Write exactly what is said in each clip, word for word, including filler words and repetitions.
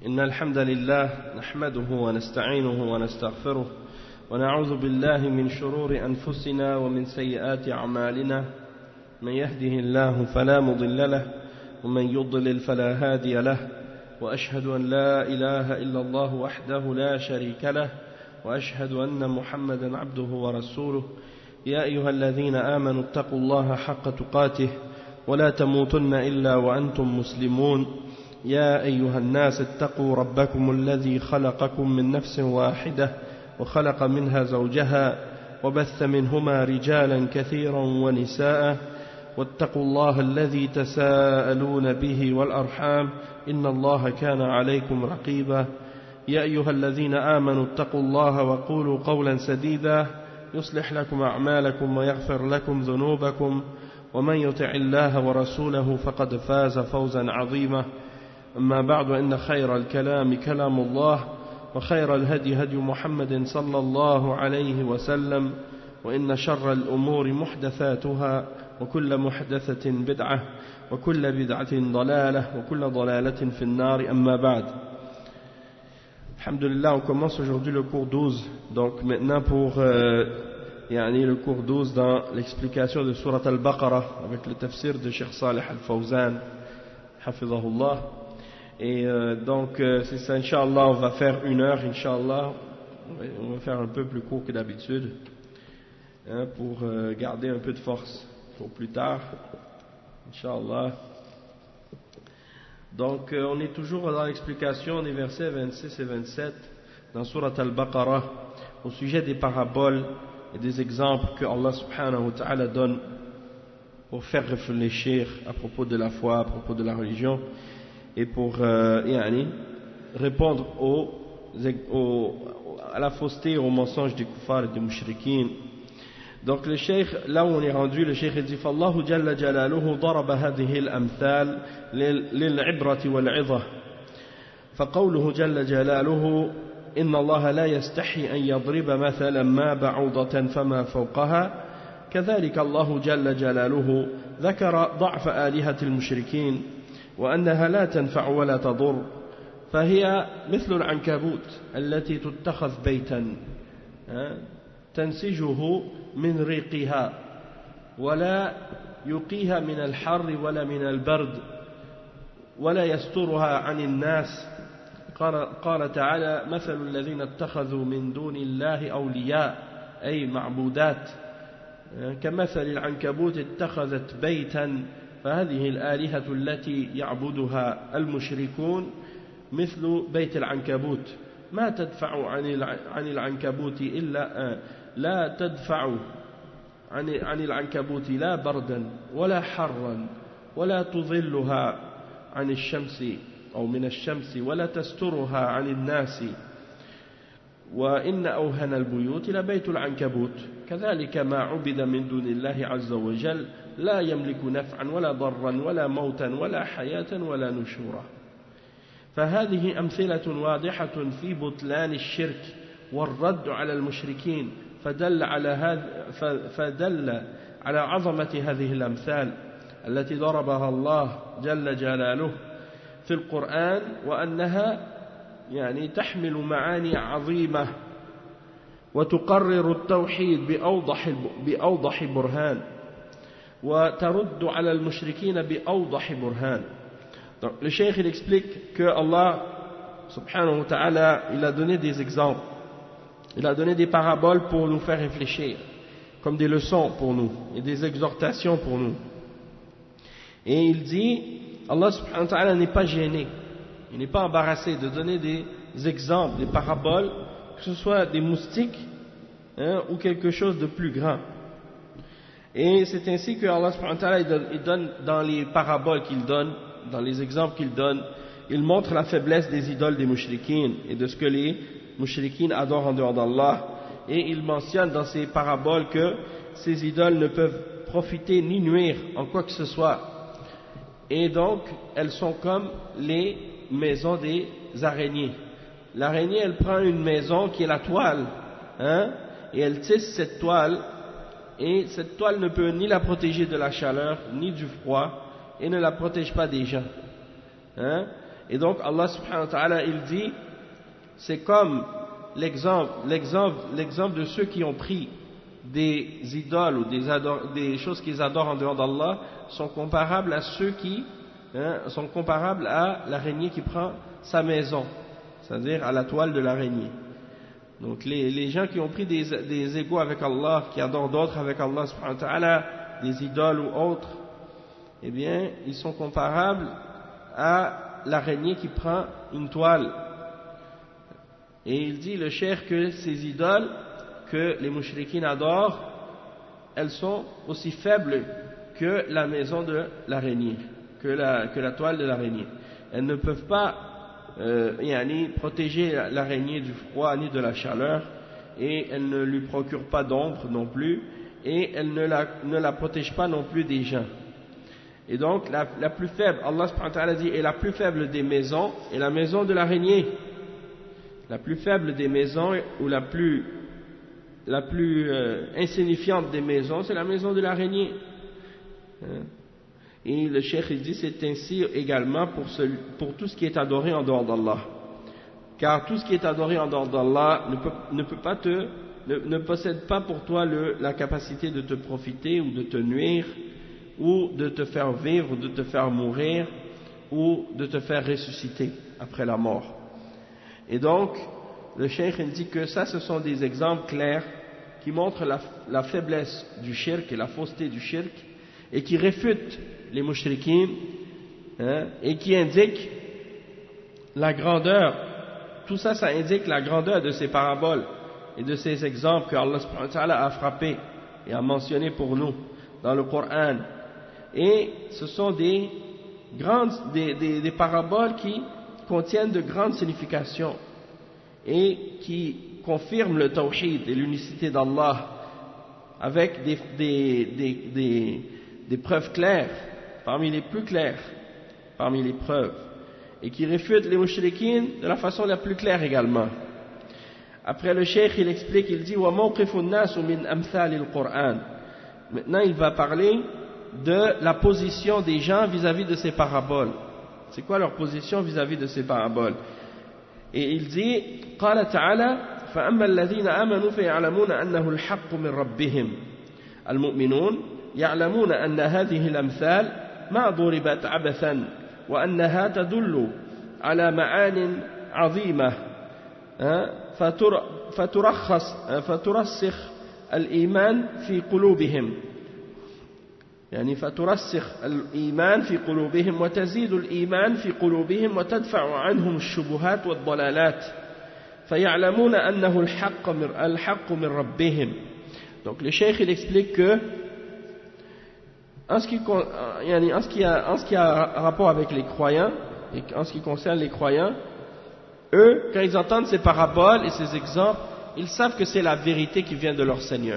إن الحمد لله نحمده ونستعينه ونستغفره ونعوذ بالله من شرور أنفسنا ومن سيئات أعمالنا من يهده الله فلا مضل له ومن يضلل فلا هادي له وأشهد أن لا إله إلا الله وحده لا شريك له وأشهد أن محمدا عبده ورسوله يا أيها الذين آمنوا اتقوا الله حق تقاته ولا تموتن إلا وأنتم مسلمون يا أيها الناس اتقوا ربكم الذي خلقكم من نفس واحدة وخلق منها زوجها وبث منهما رجالا كثيرا ونساء واتقوا الله الذي تساءلون به والأرحام إن الله كان عليكم رقيبا يا أيها الذين آمنوا اتقوا الله وقولوا قولا سديدا يصلح لكم أعمالكم ويغفر لكم ذنوبكم ومن يطع الله ورسوله فقد فاز فوزا عظيما أما بعد إن خير الكلام كلام الله وخير الهدي هدي محمد صلى الله عليه وسلم وإن شر الأمور محدثاتها وكل محدثة بدعة وكل بدعة ضلالة وكل ضلالة في النار أما بعد. Alhamdulillah, on commence aujourd'hui le cours douze. Donc maintenant pour euh, yani le cours douze dans l'explication de Surat Al-Baqarah avec le tafsir de Cheikh Salih Al-Fawzan hafizahullah. Et euh, donc euh, c'est ça, Inch'Allah, on va faire une heure, Inch'Allah. On va faire un peu plus court que d'habitude, hein, pour euh, garder un peu de force pour plus tard, Inch'Allah. Donc euh, on est toujours dans l'explication des versets vingt-six et vingt-sept dans Surat Al-Baqarah au sujet des paraboles et des exemples que Allah subhanahu wa ta'ala donne pour faire réfléchir à propos de la foi, à propos de la religion, et pour euh, yani, répondre aux, aux, à la fausseté et aux mensonges des kuffars et des mushrikines. Donc le cheikh, là où on est rendu, le cheikh dit فالله جل جلاله ضرب هذه الأمثال للعبرة والعظة فقوله جل جلاله إن الله لا يستحي أن يضرب مثلا ما بعوضة فما فوقها كذلك الله جل جلاله ذكر ضعف آلهة المشركين وأنها لا تنفع ولا تضر فهي مثل العنكبوت التي تتخذ بيتا تنسجه من ريقها ولا يقيها من الحر ولا من البرد ولا يسترها عن الناس. قال, قال تعالى مثل الذين اتخذوا من دون الله أولياء أي معبودات كمثل العنكبوت اتخذت بيتا فهذه الآلهة التي يعبدها المشركون مثل بيت العنكبوت ما تدفع عن العنكبوت إلا لا تدفع عن العنكبوت لا بردا ولا حرا ولا تظلها عن الشمس أو من الشمس ولا تسترها عن الناس وإن أوهن البيوت لبيت العنكبوت كذلك ما عبد من دون الله عز وجل لا يملك نفعا ولا ضرا ولا موتا ولا حياة ولا نشورا. فهذه أمثلة واضحة في بطلان الشرك والرد على المشركين فدل على هذا فدل على عظمة هذه الأمثال التي ضربها الله جل جلاله في القرآن وأنها يعني تحمل معاني عظيمة وتقرر التوحيد بأوضح بأوضح برهان وترد على المشركين بأوضح برهان. Donc, le cheikh il explique que Allah subhanahu wa ta'ala il a donné des exemples, il a donné des paraboles pour nous faire réfléchir, comme des leçons pour nous et des exhortations pour nous. Et il dit, Allah subhanahu wa ta'ala n'est pas gêné, il n'est pas embarrassé de donner des exemples, des paraboles, que ce soit des moustiques, hein, ou quelque chose de plus grand. Et c'est ainsi que Allah subhanahu wa ta'ala il donne, il donne dans les paraboles qu'il donne, dans les exemples qu'il donne, il montre la faiblesse des idoles des mushrikines et de ce que les mushrikines adorent en dehors d'Allah. Et il mentionne dans ces paraboles que ces idoles ne peuvent profiter ni nuire en quoi que ce soit. Et donc, elles sont comme les maisons des araignées. L'araignée, elle prend une maison qui est la toile, hein, et elle tisse cette toile, et cette toile ne peut ni la protéger de la chaleur, ni du froid, et ne la protège pas des gens. Hein? Et donc Allah subhanahu wa ta'ala il dit, c'est comme l'exemple, l'exemple, l'exemple de ceux qui ont pris des idoles ou des, ador, des choses qu'ils adorent en dehors d'Allah sont comparables à ceux qui hein, sont comparables à l'araignée qui prend sa maison, c'est-à-dire à la toile de l'araignée. Donc les, les gens qui ont pris des, des égaux avec Allah, qui adorent d'autres avec Allah subhanahu wa ta'ala, des idoles ou autres, eh bien ils sont comparables à l'araignée qui prend une toile. Et il dit le cheikh que ces idoles que les mouchriquines adorent, elles sont aussi faibles que la maison de l'araignée, que la, que la toile de l'araignée. Elles ne peuvent pas euh, yani, protéger l'araignée du froid ni de la chaleur, et elles ne lui procurent pas d'ombre non plus, et elles ne la, ne la protègent pas non plus des gens. Et donc la, la plus faible, Allah subhanahu wa ta'ala dit, est la plus faible des maisons, est la maison de l'araignée. La plus faible des maisons, ou la plus, la plus euh, insignifiante des maisons, c'est la maison de l'araignée. Hein? Et le cheikh il dit, c'est ainsi également pour, ce, pour tout ce qui est adoré en dehors d'Allah. Car tout ce qui est adoré en dehors d'Allah ne peut, ne peut pas te, ne, ne possède pas pour toi le, la capacité de te profiter ou de te nuire, ou de te faire vivre, ou de te faire mourir, ou de te faire ressusciter après la mort. Et donc, le cheikh il dit que ça, ce sont des exemples clairs qui montrent la, la faiblesse du shirk et la fausseté du shirk, et qui réfutent les mouchriquines, hein, et qui indiquent la grandeur. Tout ça, ça indique la grandeur de ces paraboles et de ces exemples que Allah subhanahu wa ta'ala a frappés et a mentionnés pour nous dans le Coran. Et ce sont des grandes, des, des, des paraboles qui contiennent de grandes significations et qui confirment le tawhid et l'unicité d'Allah avec des, des, des, des, des preuves claires, parmi les plus claires, parmi les preuves, et qui réfutent les mouchriquines de la façon la plus claire également. Après le cheikh il explique, il dit وَمَوْقِفُ النَّاسُ مِنْ أَمْثَالِ الْقُرْآنِ. Maintenant il va parler de la position des gens vis-à-vis de ces paraboles. C'est quoi leur position vis-à-vis de ces paraboles? Et il dit قال تعالى فأما الذين آمنوا فيعلمون أنه الحق من ربهم المؤمنون يعلمون أن هذه الأمثال ما ضربت عبثا وأنها تدل على معان عظيمة فترخص فترسخ الإيمان في قلوبهم يعني فترسخ الإيمان في قلوبهم وتزيد الإيمان في قلوبهم وتدفع عنهم الشبهات والضلالات فيعلمون أنه الحق من, الحق من ربهم. Donc le cheikh il explique que en ce qui, en ce qui a, en ce qui a rapport avec les croyants et en ce qui concerne les croyants, eux quand ils entendent ces paraboles et ces exemples, ils savent que c'est la vérité qui vient de leur Seigneur.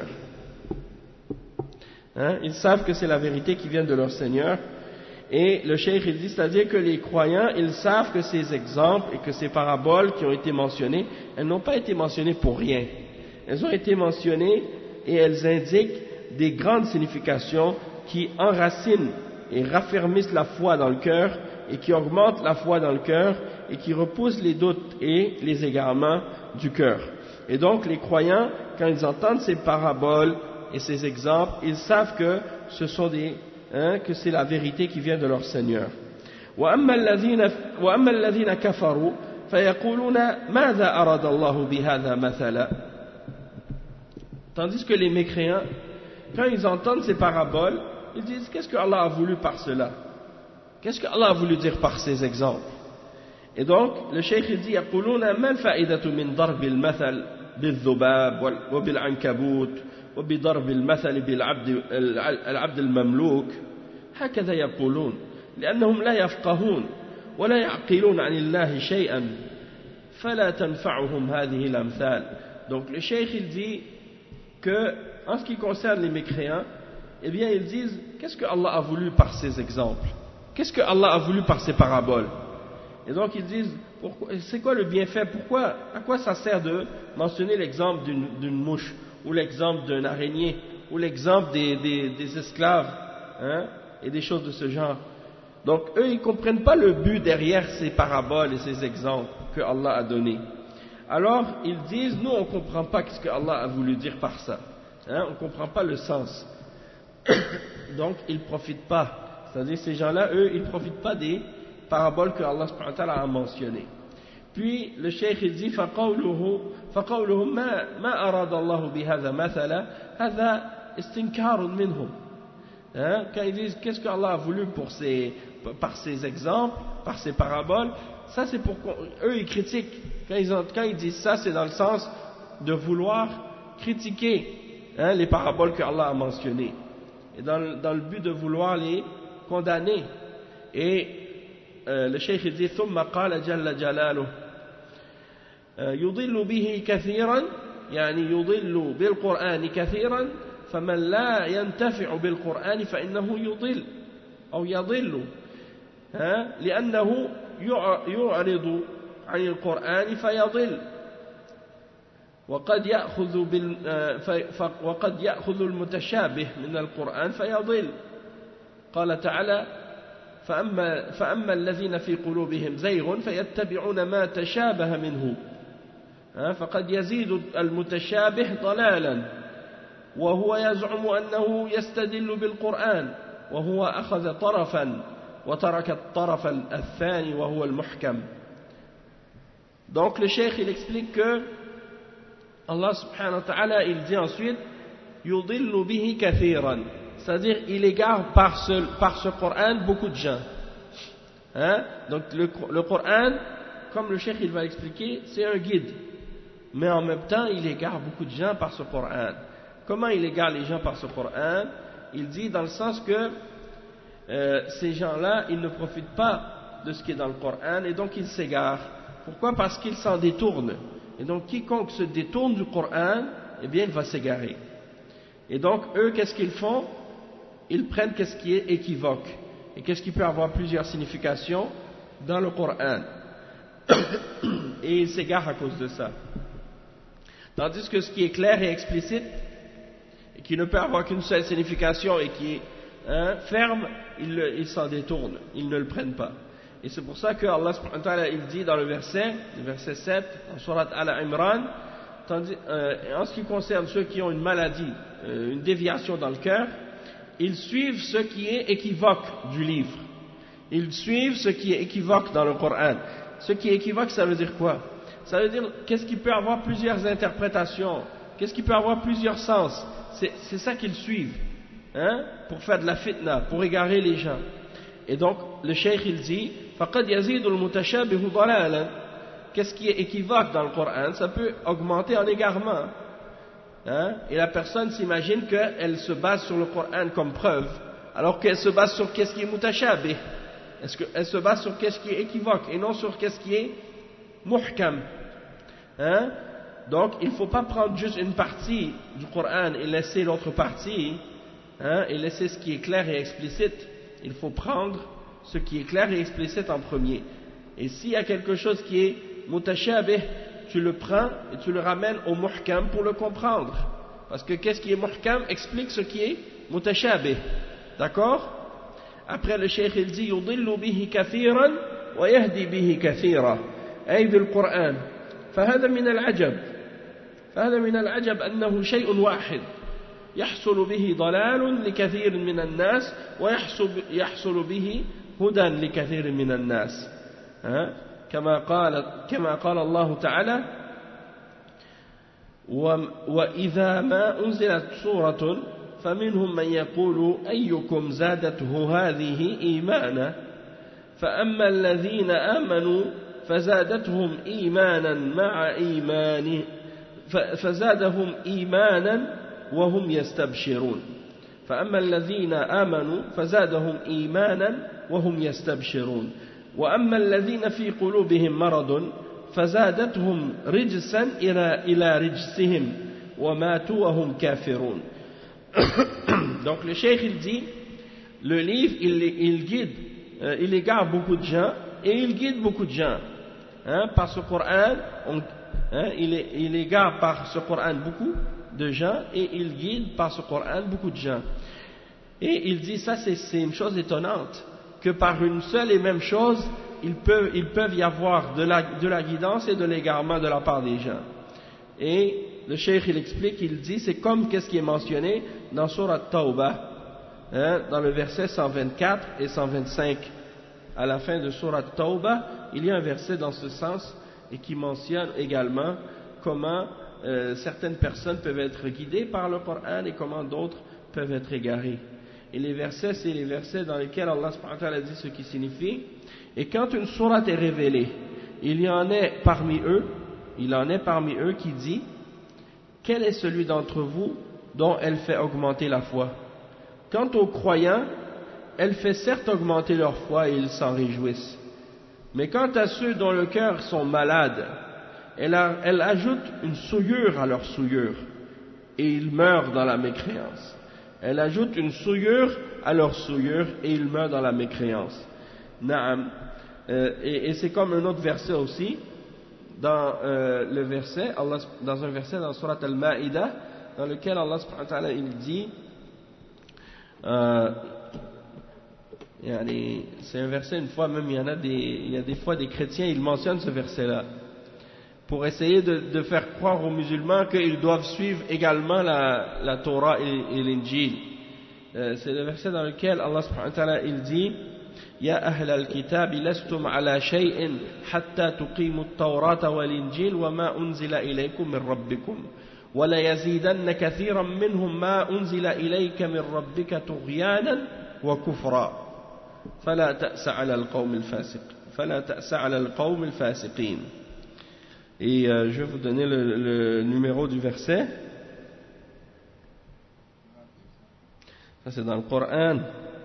Hein? Ils savent que c'est la vérité qui vient de leur Seigneur. Et le cheikh il dit, c'est-à-dire que les croyants, ils savent que ces exemples et que ces paraboles qui ont été mentionnées, elles n'ont pas été mentionnées pour rien. Elles ont été mentionnées et elles indiquent des grandes significations qui enracinent et raffermissent la foi dans le cœur et qui augmentent la foi dans le cœur et qui repoussent les doutes et les égarements du cœur. Et donc les croyants, quand ils entendent ces paraboles et ces exemples, ils savent que ce sont des Hein, que c'est la vérité qui vient de leur Seigneur. وأما الذين وأما الذين كفروا فيقولون ماذا أراد الله بهذا مثلا. Tandis que les mécréants, quand ils entendent ces paraboles, ils disent qu'est-ce que Allah a voulu par cela? Qu'est-ce que Allah a voulu dire par ces exemples? Et donc le cheikh dit يقولون ما الفائدة من ضرب المثل بالذباب وبالعنكبوت وبضرب المثل بالعبد العبد المملوك هكذا يقولون لأنهم لا يفقهون ولا يعقلون عن الله شيئا فلا تنفعهم هذه الأمثال. Donc le cheikh il dit que en ce qui concerne les mécréants, eh bien ils disent qu'est-ce que Allah a voulu par ces exemples, qu'est-ce que Allah a voulu par ces paraboles. Et donc ils disent c'est quoi le bienfait, pourquoi, à quoi ça sert de mentionner l'exemple d'une, d'une mouche ou l'exemple d'une araignée, ou l'exemple des, des, des esclaves, hein, et des choses de ce genre. Donc eux, ils ne comprennent pas le but derrière ces paraboles et ces exemples que Allah a donnés. Alors, ils disent, nous on ne comprend pas ce que Allah a voulu dire par ça. Hein, on ne comprend pas le sens. Donc, ils ne profitent pas. C'est-à-dire, ces gens-là, eux, ils ne profitent pas des paraboles que Allah subhanahu wa ta'ala a mentionnées. Puis, le cheikh, il dit, فَقَوْلُهُ فَقَوْلُهُمْ مَا, ما أَرَادَ اللَّهُ بِهَذَا مَثَلًا هَذَا استنكار منهم. Hein, quand ils disent, qu'est-ce que Allah a voulu pour ces, par ces exemples, par ces paraboles, ça c'est pour eux ils critiquent. Quand ils, ont, quand ils disent ça, c'est dans le sens de vouloir critiquer hein, les paraboles que Allah a mentionnées. Et dans le, dans le but de vouloir les condamner. Et euh, le cheikh il dit ثم قال جل جلاله يضل به كثيرا يعني يضل بالقرآن كثيرا فمن لا ينتفع بالقرآن فإنه يضل أو يضل لأنه يعرض عن القرآن فيضل وقد يأخذ بال وقد يأخذ المتشابه من القرآن فيضل. قال تعالى فأما, فأما الذين في قلوبهم زيغ فيتبعون ما تشابه منه فقد يزيد المتشابه ضلالا وهو يزعم أنه يستدل بالقرآن وهو أخذ طرفا وترك الطرف الثاني وهو المحكم. Donc le cheikh il explique que Allah subhanahu wa ta'ala il dit ensuite yudillu bihi kathiran, c'est-à-dire il égare par ce, par ce Coran beaucoup de gens. Hein? Donc le, le Coran, comme le cheikh il va expliquer, c'est un guide, mais en même temps il égare beaucoup de gens par ce Coran. Comment il égare les gens par ce Coran? Il dit dans le sens que euh, ces gens-là ils ne profitent pas de ce qui est dans le Coran et donc ils s'égarent. Pourquoi? Parce qu'ils s'en détournent. Et donc quiconque se détourne du Coran, eh bien il va s'égarer. Et donc eux, qu'est-ce qu'ils font? Ils prennent qu'est-ce qui est équivoque. Et qu'est-ce qui peut avoir plusieurs significations dans le Coran. Et ils s'égarent à cause de ça. Tandis que ce qui est clair et explicite, et qui ne peut avoir qu'une seule signification et qui est hein, ferme, ils, ils s'en détournent, ils ne le prennent pas. Et c'est pour ça que Allah subhanahu wa ta'ala il dit dans le verset, le verset sept, en Surat Al-Imran, tandis, euh, en ce qui concerne ceux qui ont une maladie, euh, une déviation dans le cœur, ils suivent ce qui est équivoque du livre. Ils suivent ce qui est équivoque dans le Coran. Ce qui est équivoque, ça veut dire quoi? Ça veut dire, qu'est-ce qui peut avoir plusieurs interprétations? Qu'est-ce qui peut avoir plusieurs sens? C'est, c'est ça qu'ils suivent, hein, pour faire de la fitna, pour égarer les gens. Et donc, le cheikh il dit, فَقَدْ يَزِيدُ الْمُتَشَابِهُ ضَلَالًا. Qu'est-ce qui est équivoque dans le Coran? Ça peut augmenter en égarement. Hein? Et la personne s'imagine qu'elle se base sur le Coran comme preuve, alors qu'elle se base sur qu'est-ce qui est mutashabih. Est-ce qu'elle se base sur qu'est-ce qui est équivoque et non sur qu'est-ce qui est muhkam. Hein? Donc, il ne faut pas prendre juste une partie du Coran et laisser l'autre partie, hein, et laisser ce qui est clair et explicite. Il faut prendre ce qui est clair et explicite en premier. Et s'il y a quelque chose qui est mutashabih, tu le prends et tu le ramènes au muhkam pour le comprendre. Parce que qu'est-ce qui est muhkam explique ce qui est mutashabih. D'accord? Après le cheikh il dit yudillu bihi kathiran wa yahdi bihi kathira. أي بالقرآن. فهذا من العجب. فهذا من العجب أنه شيء واحد يحصل به ضلال لكثير من الناس ويحصل يحصل به هدى لكثير من الناس. كما قال كما قال الله تعالى وإذا ما أنزلت سورة فمنهم من يقول أيكم زادته هذه إيمانا فأما الذين آمنوا فزادتهم إيمانا مع إيمانه فزادهم إيمانا وهم يستبشرون فأما الذين آمنوا فزادهم إيمانا وهم يستبشرون وأما الذين في قلوبهم مرض فزادتهم رجسا إلى إلى رجسهم وماتوا وهم كافرون. Donc le cheikh il dit le livre il, il guide euh, il égare beaucoup de gens et il guide beaucoup de gens. Hein, par ce Coran, on, hein, il, est, il égare par ce Coran beaucoup de gens et il guide par ce Coran beaucoup de gens. Et il dit ça, c'est, c'est une chose étonnante que par une seule et même chose, ils peuvent, ils peuvent y avoir de la, de la guidance et de l'égarement de la part des gens. Et le cheikh il explique, il dit, c'est comme qu'est-ce qui est mentionné dans Surat Tawbah, hein, dans le verset cent vingt-quatre et cent vingt-cinq. À la fin de Surat Tawbah, il y a un verset dans ce sens et qui mentionne également comment euh, certaines personnes peuvent être guidées par le Coran et comment d'autres peuvent être égarées. Et les versets, c'est les versets dans lesquels Allah subhanahu wa ta'ala dit ce qui signifie. Et quand une sourate est révélée, il y en est parmi eux, il en est parmi eux qui dit, quel est celui d'entre vous dont elle fait augmenter la foi? Quant aux croyants, elle fait certes augmenter leur foi et ils s'en réjouissent. Mais quant à ceux dont le cœur sont malades, elle, a, elle ajoute une souillure à leur souillure et ils meurent dans la mécréance. Elle ajoute une souillure à leur souillure et ils meurent dans la mécréance. Naam. Euh, et, et c'est comme un autre verset aussi, dans euh, le verset, Allah, dans un verset dans Surat Al-Ma'idah, dans lequel Allah subhanahu wa ta'ala il dit, euh, c'est un verset, une fois même, il y en a des, il y a des fois des chrétiens, ils mentionnent ce verset-là, pour essayer de, de faire croire aux musulmans qu'ils doivent suivre également la, la Torah et, et l'Injil. Euh, c'est le verset dans lequel Allah subhanahu wa ta'ala il dit, يا أهل الكتاب لستم على شيء حتى تقيموا التوراة والإنجيل وما أنزل إليكم من ربكم ولا يزيدن كثيرا منهم ما أنزل إليك من ربك طغيانا وكفرا فلا تأس على القوم الفاسق فلا تأس على القوم الفاسقين. Et euh, je vais vous donner le, le numéro du verset. Ça c'est dans le Coran.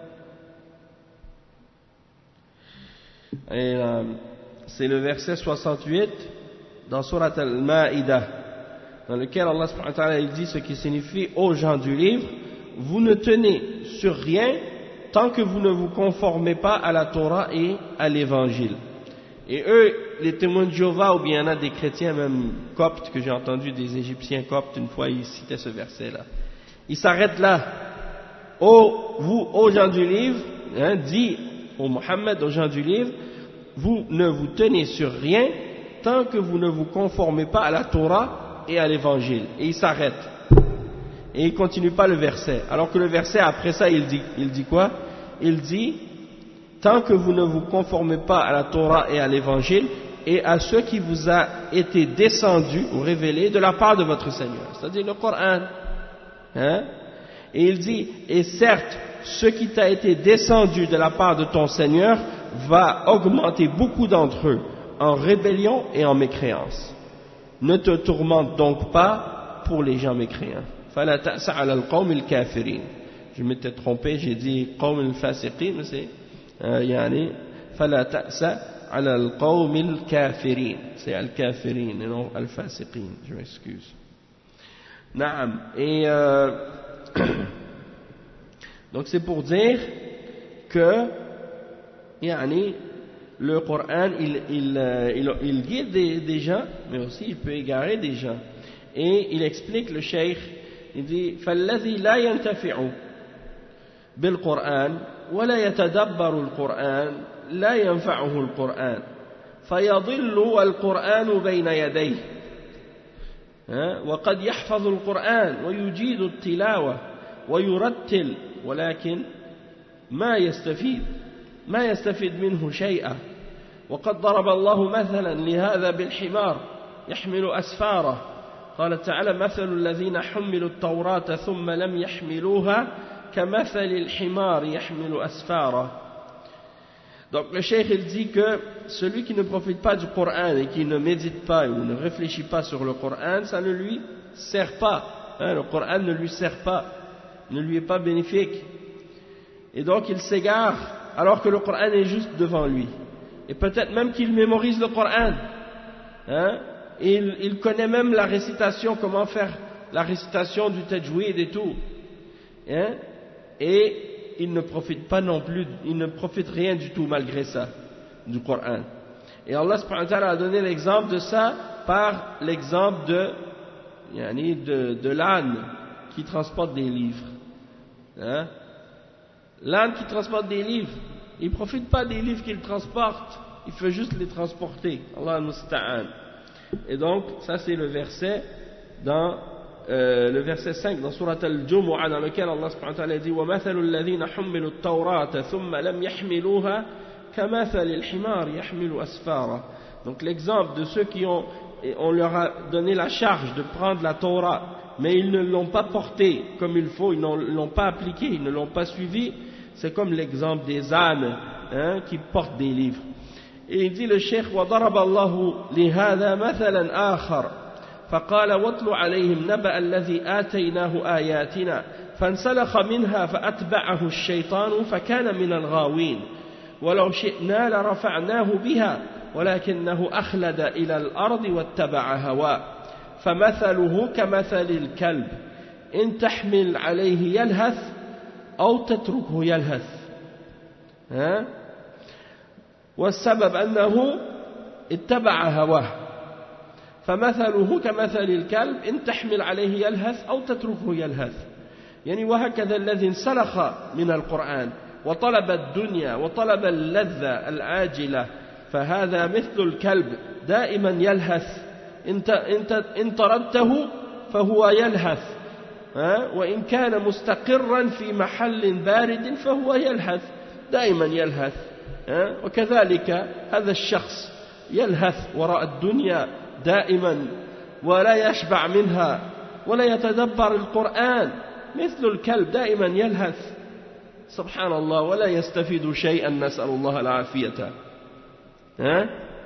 Et euh, c'est le verset soixante-huit dans Surat Al-Ma'idah, dans lequel Allah subhanahu wa ta'ala il dit ce qui signifie aux gens du livre, vous ne tenez sur rien tant que vous ne vous conformez pas à la Torah et à l'évangile. Et eux, les témoins de Jéhovah, ou bien il y en a des chrétiens même coptes, que j'ai entendu des Égyptiens coptes, une fois ils citaient ce verset là, ils s'arrêtent là. Ô vous, aux gens du livre, hein, dit au Mohammed, aux gens du livre, vous ne vous tenez sur rien tant que vous ne vous conformez pas à la Torah et à l'évangile. Et il s'arrête. Et il ne continue pas le verset. Alors que le verset après ça, il dit, il dit quoi? Il dit, tant que vous ne vous conformez pas à la Torah et à l'évangile et à ce qui vous a été descendu ou révélé de la part de votre Seigneur. C'est-à-dire le Coran. Hein? Et il dit, et certes, ce qui t'a été descendu de la part de ton Seigneur va augmenter beaucoup d'entre eux en rébellion et en mécréance. Ne te tourmente donc pas pour les gens mécréants. فَلَا تَأْسَ عَلَى الْقَوْمِ الْكَافِرِينَ. Je m'étais trompé, j'ai dit قوم الفاسقين, mais c'est euh, يعني فَلَا تَأْسَ عَلى الْقَوْمِ الْكَافِرِينَ. C'est al-kafirin et non al-fasiqin. Je m'excuse. Naam. Et euh, donc c'est pour dire que yani, le Coran il, il, il, il guide des, des gens, mais aussi il peut égarer des gens. Et il explique, le cheikh, il dit فَالَّذِي لَا يَنْتَفِعُ بِالْقُرْآنِ وَلَا يَتَدَبَّرُ الْقُرْآنِ لَا يَنْفَعُهُ الْقُرْآنِ فَيَضِلُّ وَالْقُرْآنُ بَيْنَ يَدَيْهِ وقد يحفظ القرآن ويجيد التلاوة ويرتل ولكن ما يستفيد ما يستفيد منه شيئا وقد ضرب الله مثلا لهذا بالحمار يحمل أسفاره قال تعالى مثل الذين حملوا التوراة ثم لم يحملوها كمثل الحمار يحمل أسفاره. Donc le cheikh il dit que celui qui ne profite pas du Coran et qui ne médite pas ou ne réfléchit pas sur le Coran, ça ne lui sert pas, hein, le Coran ne lui sert pas, ne lui est pas bénéfique, et donc il s'égare alors que le Coran est juste devant lui, et peut-être même qu'il mémorise le Coran, hein, et il, il connaît même la récitation, comment faire la récitation du tajwid et tout, hein, et il ne profite pas non plus, il ne profite rien du tout malgré ça du Coran. Et Allah subhanahu wa ta'ala a donné l'exemple de ça par l'exemple de, yani de, de l'âne qui transporte des livres. Hein? L'âne qui transporte des livres, il ne profite pas des livres qu'il transporte, il fait juste les transporter. Allah al-Musta'an. Et donc, ça c'est le verset dans euh, le verset cinq dans Surat al-Jumu'ah, dans lequel Allah subhanahu wa ta'ala dit وَمَثَلُ الَّذِينَ حُمِّلُوا التَّوْرَاةَ ثُمَّ لَمْ يَحْمِلُوهَا كَمَثَلِ الْحِمَارِ يَحْمِلُ أَسْفَارًا. Donc l'exemple de ceux qui ont, on leur a donné la charge de prendre la Torah, mais ils ne l'ont pas portée comme il faut, ils ne l'ont pas appliquée, ils ne l'ont pas suivie, c'est comme l'exemple des ânes, hein, qui portent des livres. Et il dit le cheikh وَضَرَبَ اللَّهُ لِهَذَا مَثَلًا آخَرَ فقال واتل عليهم نبأ الذي آتيناه آياتنا فانسلخ منها فأتبعه الشيطان فكان من الغاوين ولو شئنا لرفعناه بها ولكنه أخلد إلى الأرض واتبع هواه فمثله كمثل الكلب إن تحمل عليه يلهث أو تتركه يلهث ها؟ والسبب أنه اتبع هواه فمثله كمثل الكلب إن تحمل عليه يلهث أو تتركه يلهث. يعني وهكذا الذي انسلخ من القرآن وطلب الدنيا وطلب اللذة العاجلة فهذا مثل الكلب دائما يلهث إن طردته فهو يلهث وإن كان مستقرا في محل بارد فهو يلهث دائما يلهث. وكذلك هذا الشخص يلهث وراء الدنيا دائما ولا يشبع منها ولا يتدبر القرآن مثل الكلب دائما يلهث سبحان الله ولا يستفيد شيئا نسأل الله العافية. Hein?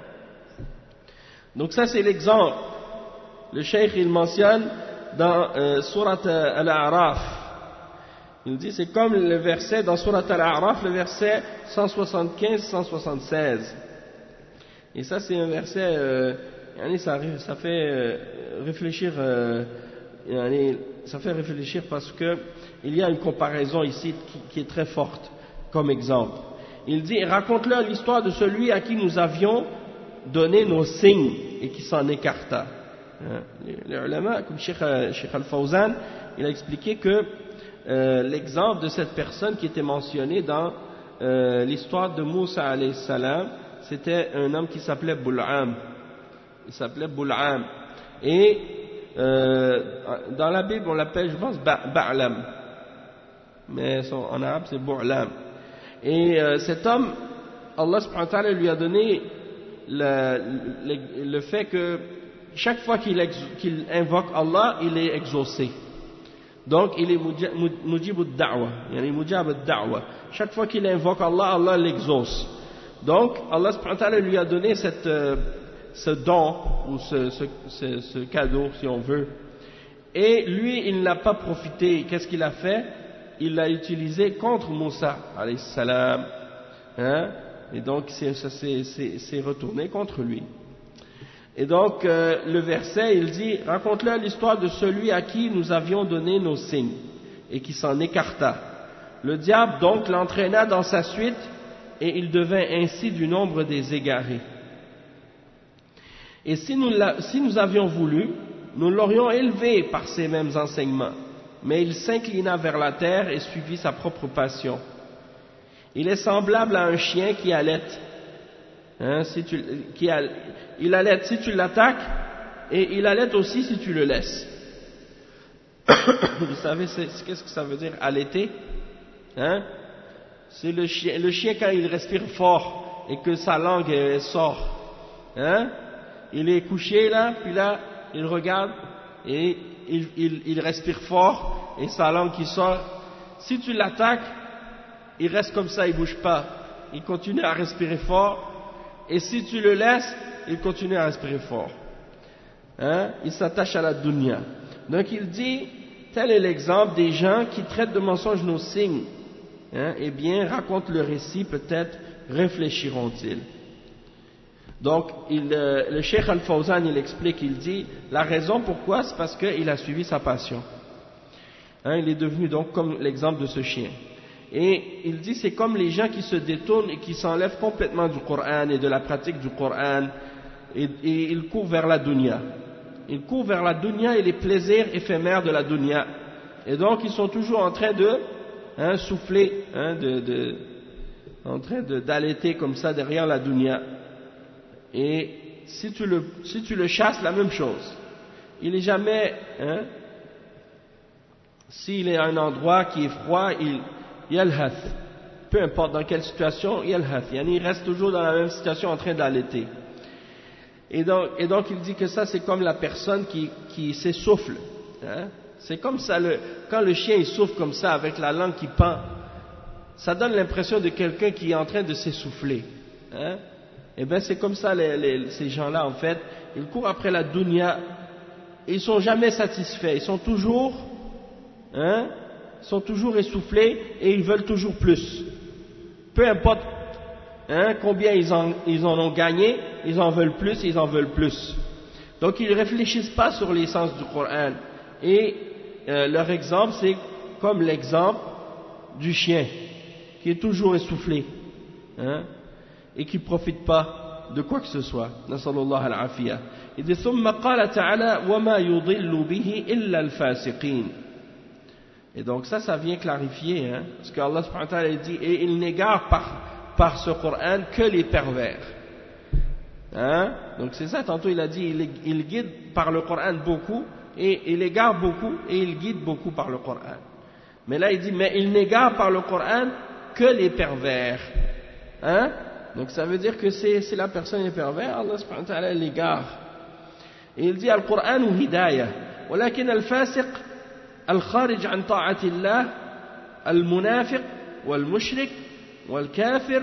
Donc ça c'est l'exemple. Le cheikh il mentionne dans euh, Surat Al-A'raf. Il dit c'est comme le verset dans Surat Al-A'raf, le verset cent soixante-quinze cent soixante-seize. Et ça c'est un verset, euh, ça, ça fait euh, réfléchir, euh, ça fait réfléchir parce que il y a une comparaison ici qui, qui est très forte comme exemple. Il dit, raconte-leur l'histoire de celui à qui nous avions donné nos signes et qui s'en écarta. Les ulama, comme Cheikh Al-Fawzan, il a expliqué que euh, l'exemple de cette personne qui était mentionnée dans euh, l'histoire de Moussa alayhi salam, c'était un homme qui s'appelait Bul'am. Il s'appelait Bul'am. Et euh, dans la Bible, on l'appelle, je pense, Ba'lam. Mais son, en arabe, c'est Bul'am. Et euh, cet homme, Allah subhanahu wa ta'ala lui a donné le, le, le fait que chaque fois qu'il, qu'il invoque Allah, il est exaucé. Donc il est mujib ad-da'wa, yani mujab ad-da'wa. Chaque fois qu'il invoque Allah, Allah l'exauce. Donc Allah subhanahu wa ta'ala lui a donné cette, euh, ce don ou ce, ce, ce, ce cadeau, si on veut. Et lui, il n'a pas profité. Qu'est-ce qu'il a fait? Il l'a utilisé contre Moussa alayhi salam, hein? Et donc c'est, ça s'est retourné contre lui. Et donc euh, le verset il dit, raconte-leur l'histoire de celui à qui nous avions donné nos signes et qui s'en écarta. Le diable donc l'entraîna dans sa suite et il devint ainsi du nombre des égarés. Et si nous, si nous avions voulu, nous l'aurions élevé par ces mêmes enseignements. Mais il s'inclina vers la terre et suivit sa propre passion. Il est semblable à un chien qui allait. Hein, si tu, qui a, il allait si tu l'attaques, et il allait aussi si tu le laisses. Vous savez qu'est-ce que ça veut dire allaiter? Hein? C'est le chien, le chien quand il respire fort et que sa langue elle, sort. Hein? Il est couché là, puis là, il regarde et il, il, il respire fort et sa langue qui sort. Si tu l'attaques, il reste comme ça, il bouge pas. Il continue à respirer fort. Et si tu le laisses, il continue à respirer fort. Hein? Il s'attache à la dunya. Donc il dit, tel est l'exemple des gens qui traitent de mensonges nos signes. Hein? Eh bien, raconte le récit, peut-être réfléchiront-ils. Donc, il, euh, le Cheikh Al-Fawzan, il explique, il dit, la raison pourquoi, c'est parce qu'il a suivi sa passion. Hein? Il est devenu donc comme l'exemple de ce chien. Et il dit, c'est comme les gens qui se détournent et qui s'enlèvent complètement du Coran et de la pratique du Coran, et, et ils courent vers la dunya. Ils courent vers la dunya et les plaisirs éphémères de la dunya. Et donc, ils sont toujours en train de hein, souffler, hein, de, de, en train de, d'allaiter comme ça derrière la dunya. Et si tu le, si tu le chasses, la même chose. Il est jamais, hein, s'il est à un endroit qui est froid, il, yalhath. Peu importe dans quelle situation, yalhath. Il reste toujours dans la même situation en train d'allaiter. Et donc, et donc il dit que ça c'est comme la personne qui, qui s'essouffle. Hein? C'est comme ça, le, quand le chien il souffle comme ça avec la langue qui pend, ça donne l'impression de quelqu'un qui est en train de s'essouffler. Hein? Et bien c'est comme ça les, les, ces gens-là en fait, ils courent après la dunya, et ils sont jamais satisfaits, ils sont toujours, hein, sont toujours essoufflés et ils veulent toujours plus. Peu importe hein, combien ils en, ils en ont gagné, ils en veulent plus, ils en veulent plus. Donc ils ne réfléchissent pas sur l'essence du Coran. Et euh, leur exemple, c'est comme l'exemple du chien, qui est toujours essoufflé, hein, et qui ne profite pas de quoi que ce soit. Nasallallahu al-afiyah. Il dit, ثم قال تعالى وما يضل به إلا الفاسقين. Et donc ça, ça vient clarifier, hein, parce qu'Allah subhanahu wa ta'ala dit, et il n'égare par, par ce Coran que les pervers. Hein? Donc c'est ça, tantôt il a dit, il, il guide par le Coran beaucoup, et il égare beaucoup, et il guide beaucoup par le Coran. Mais là il dit, mais il n'égare par le Coran que les pervers. Hein? Donc ça veut dire que c'est, c'est la personne est pervers, Allah subhanahu wa ta'ala l'égare. Et il dit, al-Qur'an ou hidayah, ولكن الفاسق الخارج عن طاعة الله المنافق والمشرك والكافر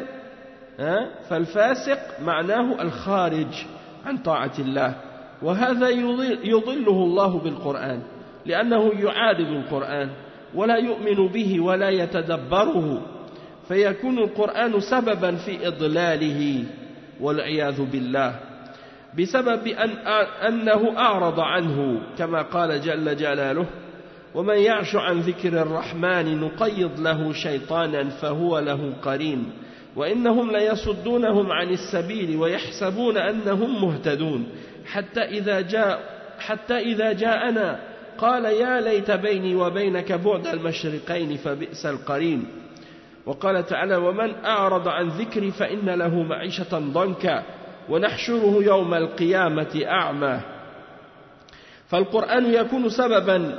فالفاسق معناه الخارج عن طاعة الله وهذا يضله الله بالقرآن لأنه يعارض القرآن ولا يؤمن به ولا يتدبره فيكون القرآن سببا في إضلاله والعياذ بالله بسبب أن أنه أعرض عنه كما قال جل جلاله ومن يعش عن ذكر الرحمن نقيض له شيطانا فهو له قرين وإنهم ليصدونهم عن السبيل ويحسبون أنهم مهتدون حتى إذا جاء حتى إذا جاءنا قال يا ليت بيني وبينك بعد المشرقين فبئس القرين وقال تعالى ومن أعرض عن ذكري فإن له معيشة ضنكا ونحشره يوم القيامة أعمى فالقرآن يكون سببا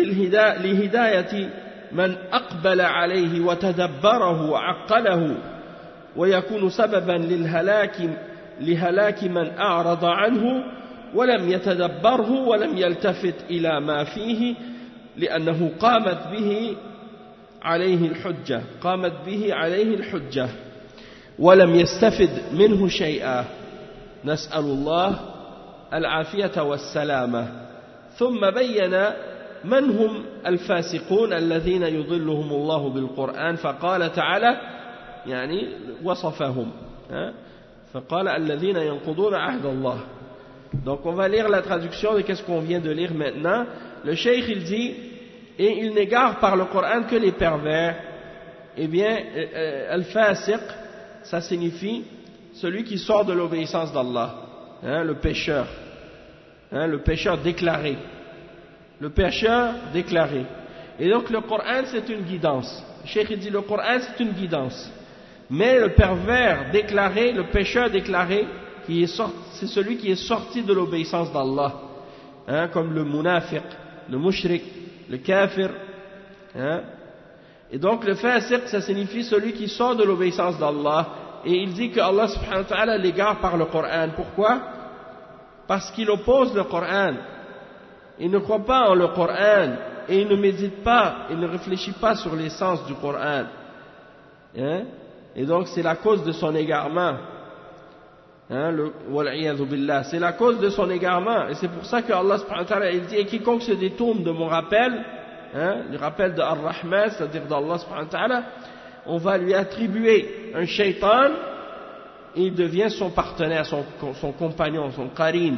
لهداية من أقبل عليه وتدبره وعقله ويكون سببا للهلاك لهلاك من أعرض عنه ولم يتدبره ولم يلتفت إلى ما فيه لأنه قامت به عليه الحجة قامت به عليه الحجة ولم يستفد منه شيئا نسأل الله العافية والسلامة ثم بين من هم الفاسقون الذين يضلهم الله بالقرآن فقال تعالى يعني وصفهم فقال الذين ينقضون عهد الله. Donc on va lire la traduction de qu'est-ce qu'on vient de lire maintenant. Le cheikh il dit et il n'égare par le Coran que les pervers. Eh bien euh, al-fasiq ça signifie celui qui sort de l'obéissance d'Allah, hein, le pécheur, hein, le pécheur déclaré, le pécheur déclaré. Et donc le Coran c'est une guidance. Le cheikh dit le Coran c'est une guidance. Mais le pervers déclaré, le pécheur déclaré, qui est sorti, c'est celui qui est sorti de l'obéissance d'Allah, hein, comme le munafiq, le mushrik, le kafir. Hein. Et donc le fasiq, ça signifie celui qui sort de l'obéissance d'Allah. Et il dit que Allah subhanahu wa ta'ala l'égare par le Coran. Pourquoi? Parce qu'il oppose le Coran. Il ne croit pas en le Coran. Et il ne médite pas, il ne réfléchit pas sur l'essence du Coran. Hein? Et donc c'est la cause de son égarement. Hein, le, c'est la cause de son égarement. Et c'est pour ça que Allah subhanahu wa ta'ala il dit et quiconque se détourne de mon rappel, hein, le rappel de Ar-Rahman, c'est-à-dire d'Allah subhanahu wa ta'ala, on va lui attribuer un shaitan et il devient son partenaire, son, son compagnon, son qarin.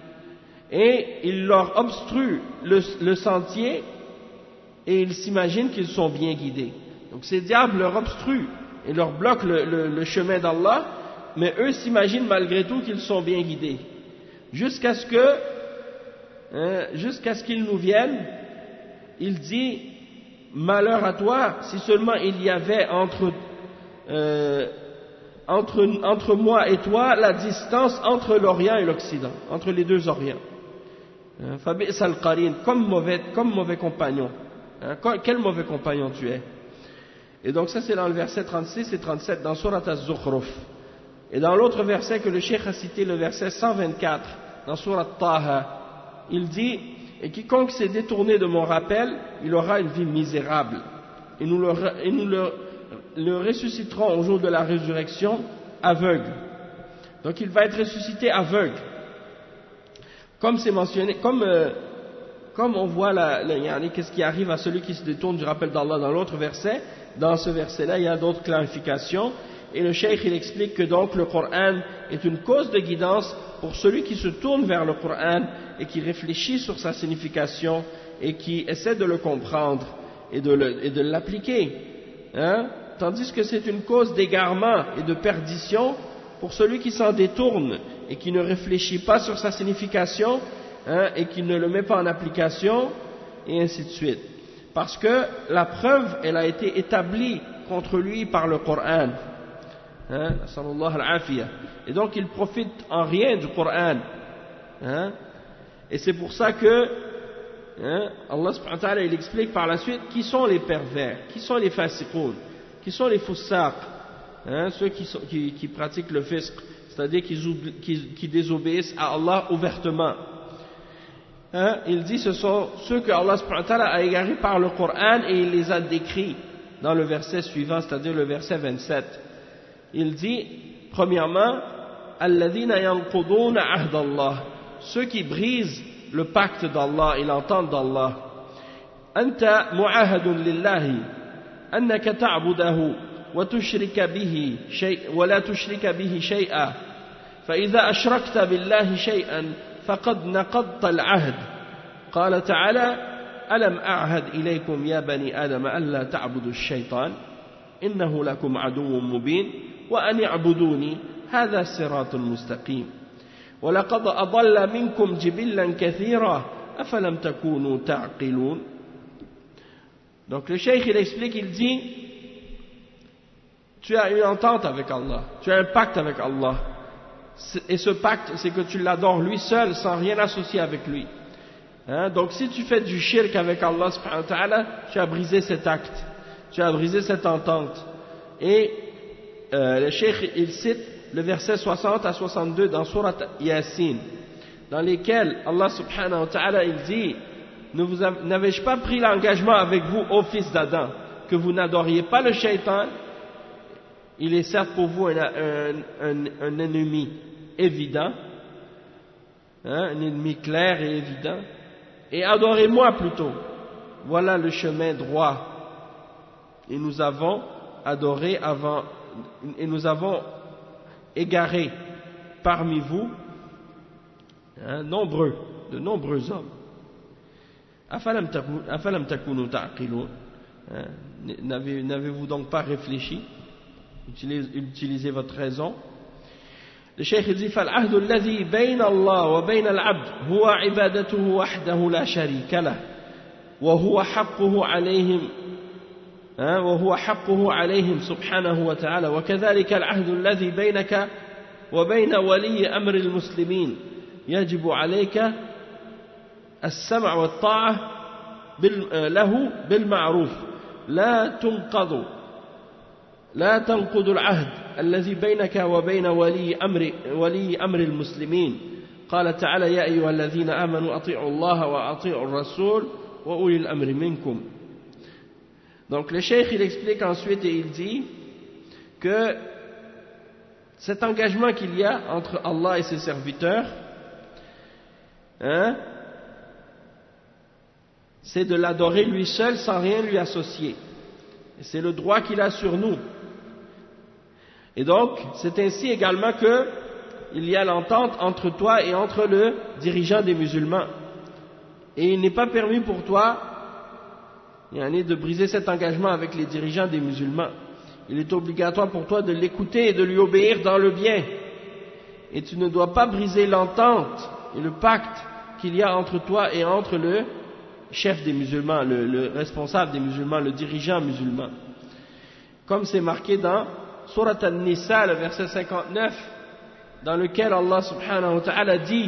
Et il leur obstrue le, le sentier et ils s'imaginent qu'ils sont bien guidés. Donc ces diables leur obstruent et leur bloquent le, le, le chemin d'Allah, mais eux s'imaginent malgré tout qu'ils sont bien guidés. Jusqu'à ce que, hein, jusqu'à ce qu'ils nous viennent, il dit, malheur à toi, si seulement il y avait entre euh, entre, entre moi et toi la distance entre l'Orient et l'Occident, entre les deux Orients. Fabi'sa al-qarin, comme mauvais, comme mauvais compagnon. Hein, quel mauvais compagnon tu es. Et donc ça c'est dans le verset trente-six et trente-sept dans Surat Az-Zukhruf. Et dans l'autre verset que le cheikh a cité, le verset cent vingt-quatre, dans Surat Taha, il dit « Et quiconque s'est détourné de mon rappel, il aura une vie misérable. Et nous le, et nous le, le ressusciterons au jour de la résurrection aveugle. » Donc il va être ressuscité aveugle. Comme c'est mentionné, comme, euh, comme on voit la, la, qu'est-ce qui arrive à celui qui se détourne du rappel d'Allah dans l'autre verset, dans ce verset-là, il y a d'autres clarifications. Et le cheikh, il explique que donc le Coran est une cause de guidance pour celui qui se tourne vers le Coran et qui réfléchit sur sa signification et qui essaie de le comprendre et de, le, et de l'appliquer. Hein? Tandis que c'est une cause d'égarement et de perdition pour celui qui s'en détourne et qui ne réfléchit pas sur sa signification, hein, et qui ne le met pas en application, et ainsi de suite. Parce que la preuve, elle a été établie contre lui par le Coran. Hein, et donc il profite en rien du Coran. Hein, et c'est pour ça que hein, Allah subhanahu wa ta'ala il explique par la suite qui sont les pervers, qui sont les fasiqoun, qui sont les foussaq, hein, ceux qui, sont, qui, qui pratiquent le fisq, c'est-à-dire qui, qui, qui désobéissent à Allah ouvertement. Hein, il dit ce sont ceux que Allah subhanahu wa ta'ala a égarés par le Coran et il les a décrits dans le verset suivant, c'est-à-dire le verset vingt-sept. Il dit, premièrement, alladhina yanquduna ahd Allah, ceux qui brisent le pacte d'Allah et l'entente d'Allah. Anta mu'ahadun lillahi, annaka ta'budahu wa tushrika bihi shay' wa la tushrika bihi shay'a. Fa idha ashrakta billahi shay'an faqad naqadta al-'ahd. Qala ta'ala, alam a'had ilaykum ya bani adam alla ta'budu ash-shaytan innahu lakum 'aduwwun mubin. وأن اعبدوني هذا صراط مستقيم ولقد أضل منكم جبلا كثيرا أفلم تكونوا تعقلون. Donc le cheikh il explique, il dit tu as une entente avec Allah, tu as un pacte avec Allah, et ce pacte c'est que tu l'adores lui seul sans rien associer avec lui. Hein? Donc si tu fais du shirk avec Allah subhanahu wa ta'ala, tu as brisé cet acte, tu as brisé cette entente. Et Euh, le cheikh il cite le verset soixante à soixante-deux dans Surat Yasin, dans lesquels Allah subhanahu wa ta'ala il dit n'avais-je pas pris l'engagement avec vous ô fils d'Adam que vous n'adoriez pas le shaitan, il est certes pour vous un, un, un, un ennemi évident, hein, un ennemi clair et évident, et adorez-moi plutôt, voilà le chemin droit. Et nous avons adoré avant et nous avons égaré parmi vous hein, nombreux, de nombreux hommes. Afalam takunu ta'qilun, n'avez-vous donc pas réfléchi, utilisez votre raison. Le cheikh dit فالعهد الذي بين الله وبين العبد هو عبادته وحده لا شريك له وهو حقه عليهم وهو حقه عليهم سبحانه وتعالى وكذلك العهد الذي بينك وبين ولي أمر المسلمين يجب عليك السمع والطاعة له بالمعروف لا تنقض لا تنقض العهد الذي بينك وبين ولي أمر ولي أمر المسلمين. قال تعالى يا أيها الذين آمنوا أطيعوا الله وأطيعوا الرسول وأولي الأمر منكم. Donc le cheikh il explique ensuite et il dit que cet engagement qu'il y a entre Allah et ses serviteurs, hein, c'est de l'adorer lui seul sans rien lui associer. Et c'est le droit qu'il a sur nous. Et donc c'est ainsi également que il y a l'entente entre toi et entre le dirigeant des musulmans. Et il n'est pas permis pour toi de briser cet engagement avec les dirigeants des musulmans. Il est obligatoire pour toi de l'écouter et de lui obéir dans le bien. Et tu ne dois pas briser l'entente et le pacte qu'il y a entre toi et entre le chef des musulmans, le, le responsable des musulmans, le dirigeant musulman. Comme c'est marqué dans Surat An-Nisa, le verset cinquante-neuf, dans lequel Allah subhanahu wa ta'ala dit: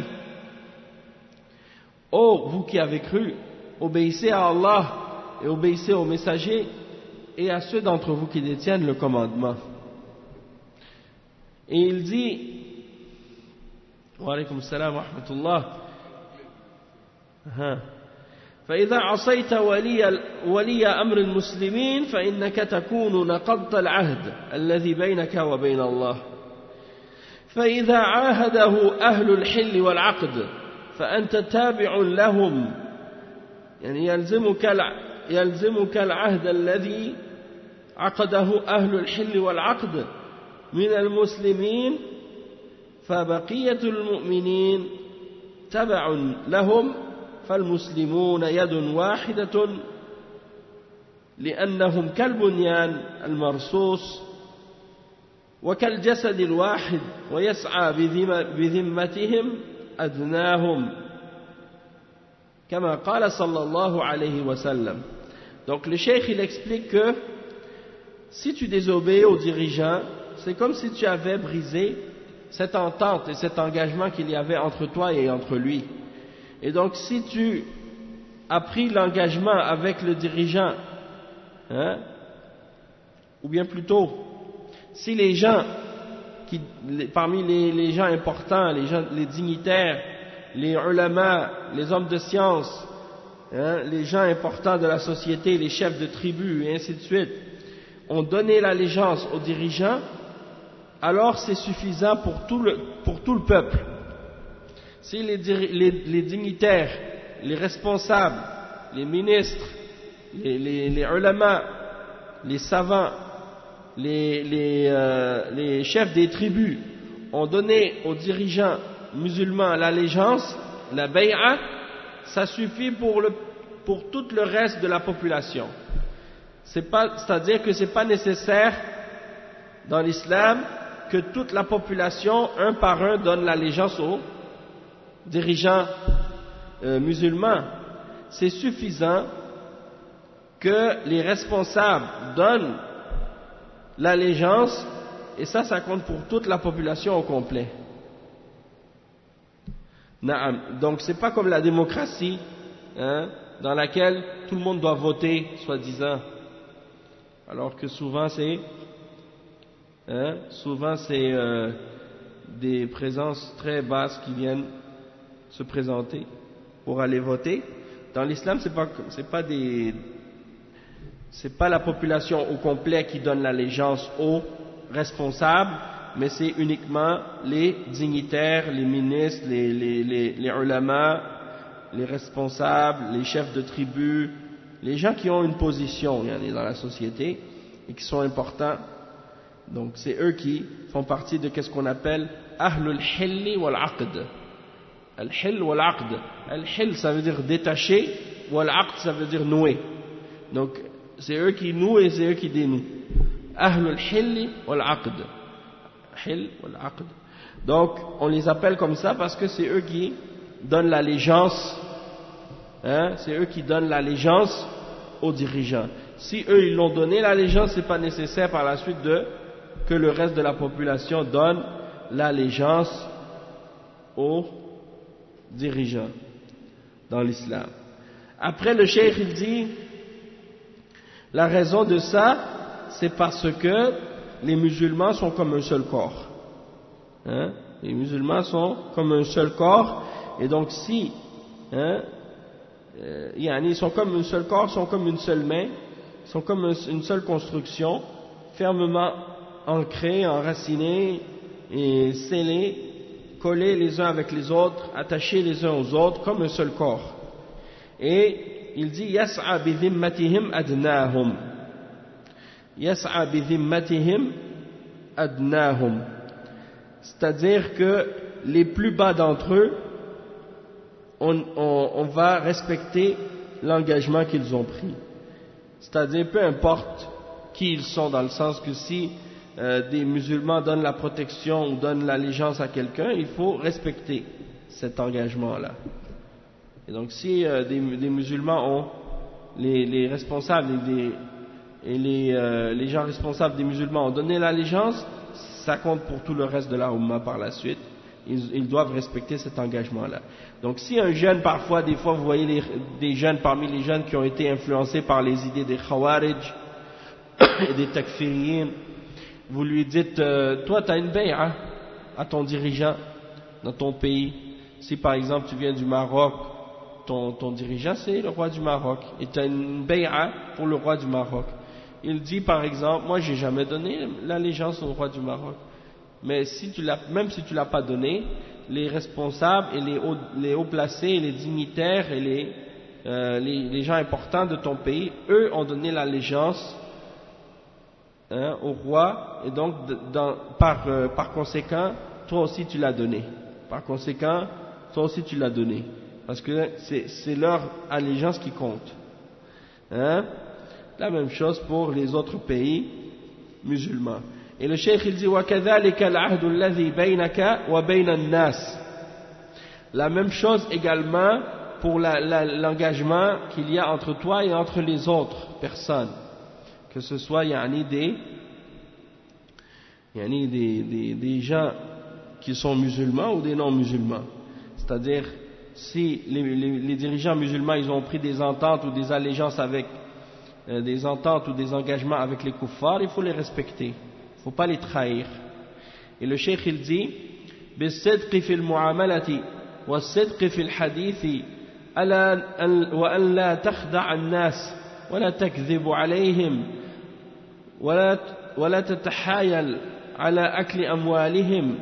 ô vous qui avez cru, obéissez à Allah et obéissez aux messagers et à ceux d'entre vous qui détiennent le commandement. Et il dit: wa alaykum salam wa rahmatullah, فإذا عصيت ولي, ولي أمر المسلمين فإنك تكون نقضت العهد الذي بينك وبين الله فإذا عاهده أهل الحل والعقد فأنت تابع لهم يعني يلزمك يلزمك العهد الذي عقده أهل الحل والعقد من المسلمين فبقية المؤمنين تبع لهم فالمسلمون يد واحدة لأنهم كالبنيان المرصوص وكالجسد الواحد ويسعى بذمتهم أدناهم كما قال صلى الله عليه وسلم. Donc le cheikh il explique que si tu désobéis aux dirigeants, c'est comme si tu avais brisé cette entente et cet engagement qu'il y avait entre toi et entre lui. Et donc si tu as pris l'engagement avec le dirigeant, hein, ou bien plutôt, si les gens, qui, les, parmi les, les gens importants, les, gens, les dignitaires, les ulama, les hommes de science, hein, les gens importants de la société, les chefs de tribus et ainsi de suite, ont donné l'allégeance aux dirigeants, alors c'est suffisant pour tout le, pour tout le peuple. Si les, les, les dignitaires, les responsables, les ministres, les, les, les ulama, les savants, les, les, euh, les chefs des tribus ont donné aux dirigeants musulmans l'allégeance, la bay'a, ça suffit pour, le, pour tout le reste de la population. C'est pas, c'est-à-dire que ce n'est pas nécessaire dans l'islam que toute la population, un par un, donne l'allégeance aux dirigeants euh, musulmans. C'est suffisant que les responsables donnent l'allégeance, et ça, ça compte pour toute la population au complet. Naam. Donc, c'est pas comme la démocratie, hein, dans laquelle tout le monde doit voter, soi-disant, alors que souvent c'est, hein, souvent c'est euh, des présences très basses qui viennent se présenter pour aller voter. Dans l'islam, c'est pas, c'est pas des, c'est pas la population au complet qui donne l'allégeance aux responsables, mais c'est uniquement les dignitaires, les ministres, les, les, les, les ulama, les responsables, les chefs de tribus, les gens qui ont une position dans la société et qui sont importants. Donc c'est eux qui font partie de ce qu'on appelle Ahlul Hilli wal Aqd. Al-Hill wal-Aqd. Al-Hill, ça veut dire détaché, wal-Aqd, ça veut dire nouer. Donc, c'est eux qui nouent et c'est eux qui dénouent. Ahlul Hill wal-Aqd. Hill wal-Aqd. Donc, on les appelle comme ça parce que c'est eux qui donnent l'allégeance, hein, c'est eux qui donnent l'allégeance aux dirigeants. Si eux, ils l'ont donné l'allégeance, c'est pas nécessaire par la suite de, que le reste de la population donne l'allégeance aux dirigeants dans l'islam. Après, le cheikh il dit la raison de ça, c'est parce que les musulmans sont comme un seul corps. Hein? Les musulmans sont comme un seul corps, et donc si hein, euh, ils sont comme un seul corps, sont comme une seule main, sont comme une seule construction, fermement ancrés, enracinés et scellés, collés les uns avec les autres, attachés les uns aux autres, comme un seul corps. Et il dit yas'a bi dhimmatihim adnahum. Yas'a bi dhimmatihim adnahum. C'est-à-dire que les plus bas d'entre eux, on, on, on va respecter l'engagement qu'ils ont pris. C'est-à-dire, peu importe qui ils sont, dans le sens que si euh, des musulmans donnent la protection ou donnent l'allégeance à quelqu'un, il faut respecter cet engagement-là. Et donc, si euh, des, des musulmans ont, les, les responsables et des, et les, euh, les gens responsables des musulmans ont donné l'allégeance, ça compte pour tout le reste de la Ummah par la suite. Ils, ils doivent respecter cet engagement-là. Donc si un jeune, parfois, des fois vous voyez les, des jeunes parmi les jeunes qui ont été influencés par les idées des Khawarij et des Takfiriyin, vous lui dites, euh, toi tu as une bay'a à ton dirigeant dans ton pays. Si par exemple tu viens du Maroc, ton, ton dirigeant c'est le roi du Maroc, et tu as une bay'a pour le roi du Maroc. Il dit par exemple, moi j'ai jamais donné l'allégeance au roi du Maroc. Mais si tu l'as, même si tu ne l'as pas donné, les responsables et les hauts, les hauts placés, les dignitaires et les, euh, les, les gens importants de ton pays, eux ont donné l'allégeance hein, au roi, et donc dans, par, euh, par conséquent, toi aussi tu l'as donné. Par conséquent, toi aussi tu l'as donné. Parce que c'est leur allégeance qui compte. Hein? La même chose pour les autres pays musulmans. Et le cheikh il dit وَكَذَلِكَ الْعَهْدُ الَّذِي بَيْنَكَ وَبَيْنَ النَّاسِ. La même chose également pour l'engagement la, qu'il y a entre toi et entre les autres personnes, que ce soit yani des, yani des, des, des gens qui sont musulmans ou des non musulmans. C'est-à-dire si les, les, les dirigeants musulmans ils ont pris des ententes ou des allégeances avec euh, des ententes ou des engagements avec les kuffars, il faut les respecter. Il ne faut pas les trahir. Et le cheikh il dit بالصدق في المعاملة والصدق في الحديث وأن لا تخدع الناس ولا تكذب عليهم ولا ولا تتحايل على أكل أموالهم.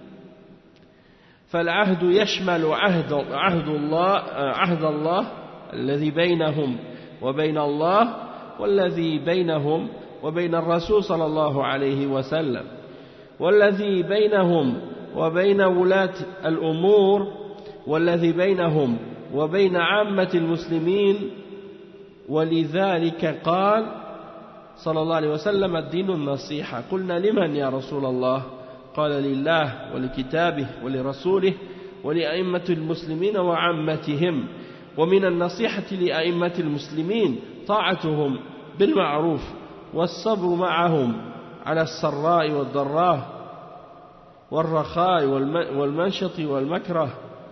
فالعهد يشمل عهد عهد الله عهد الله الذي بينهم وبين الله والذي بينهم وبين الرسول صلى الله عليه وسلم والذي بينهم وبين ولاة الأمور والذي بينهم وبين عامة المسلمين. ولذلك قال صلى الله عليه وسلم الدين النصيحة. قلنا لمن يا رسول الله؟ قال لله ولكتابه ولرسوله ولأئمة المسلمين وعامتهم. ومن النصيحة لأئمة المسلمين طاعتهم بالمعروف والصبر معهم على السراء والضراء والرخاء والمنشط والمكره.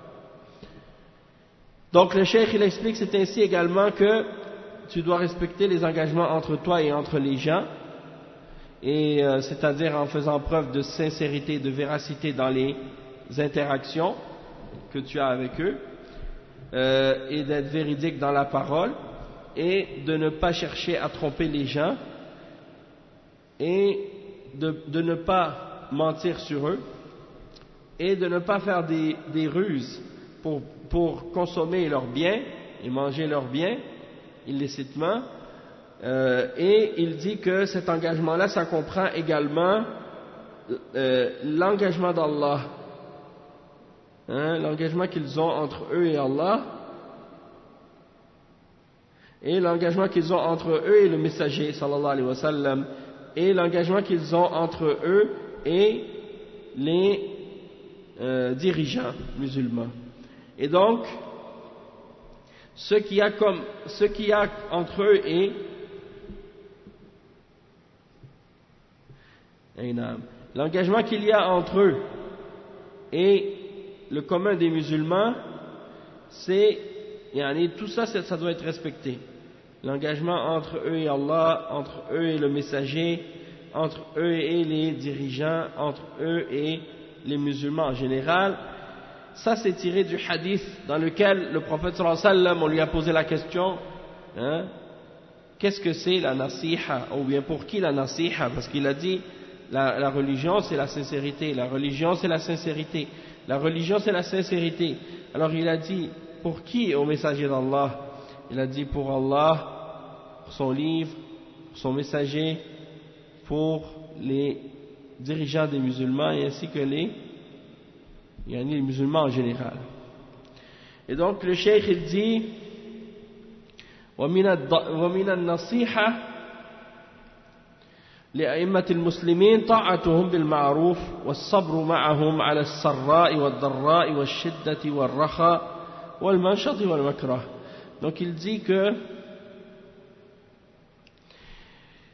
Donc le cheikh il explique c'est ainsi également que tu dois respecter les engagements entre toi et entre les gens, et euh, c'est-à-dire en faisant preuve de sincérité et de véracité dans les interactions que tu as avec eux, euh, et d'être véridique dans la parole, et de ne pas chercher à tromper les gens, et de, de ne pas mentir sur eux, et de ne pas faire des, des ruses pour, pour consommer leurs biens et manger leurs biens illicitement. Euh, et il dit que cet engagement-là, ça comprend également euh, l'engagement d'Allah, hein, l'engagement qu'ils ont entre eux et Allah, et l'engagement qu'ils ont entre eux et le messager sallallahu alayhi wa sallam, et l'engagement qu'ils ont entre eux et les euh, dirigeants musulmans. Et donc, ce qu'il y a, comme, ce qu'il y a entre eux et l'engagement qu'il y a entre eux et le commun des musulmans, c'est, yani, tout ça, ça doit être respecté. L'engagement entre eux et Allah, entre eux et le messager, entre eux et les dirigeants, entre eux et les musulmans en général. Ça, c'est tiré du hadith dans lequel le prophète sallallahu alayhi wa sallam, on lui a posé la question, hein, qu'est-ce que c'est la nasiha, ou bien pour qui la nasiha, parce qu'il a dit la, la religion c'est la sincérité, la religion c'est la sincérité, la religion c'est la sincérité. Alors il a dit pour qui au messager d'Allah? Il a dit pour Allah, pour son livre, pour son messager, pour les dirigeants des musulmans et ainsi que les, les musulmans en général. Et donc le cheikh il dit ومن النصيحة لأئمة المسلمين طاعتهم بالمعروف والصبر معهم على السراء والضراء والشدة والرخاء والمنشط والمكره. Donc il dit que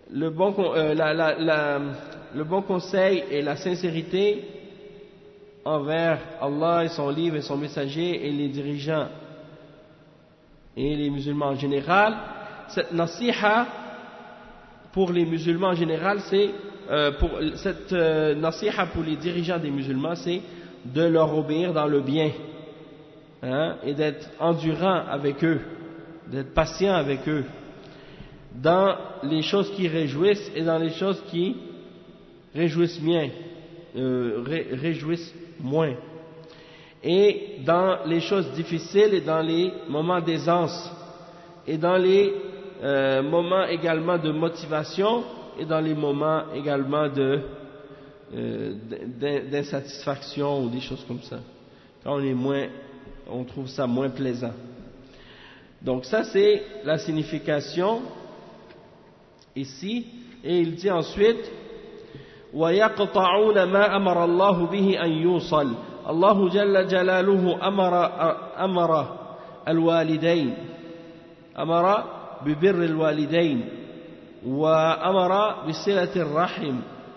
le bon, euh, la, la, la, le bon conseil et la sincérité envers Allah et son livre et son messager et les dirigeants et les musulmans en général. Cette nasiha pour les musulmans en général, c'est euh, pour cette euh, nasiha pour les dirigeants des musulmans, c'est de leur obéir dans le bien, hein, et d'être endurant avec eux, d'être patient avec eux, dans les choses qui réjouissent et dans les choses qui réjouissent bien, euh, ré, réjouissent moins, et dans les choses difficiles et dans les moments d'aisance, et dans les euh, moments également de motivation, et dans les moments également de euh, d'insatisfaction ou des choses comme ça. Quand on est moins, on trouve ça moins plaisant. Donc ça c'est la signification ici, et il dit ensuite وَيَقْطَعُونَ مَا أَمَرَ اللَّهُ بِهِ أَنْ يُوصَلْ الله جل جلاله أمر أمر الوالدين أمر ببر الوالدين وأمر بصلة الرحم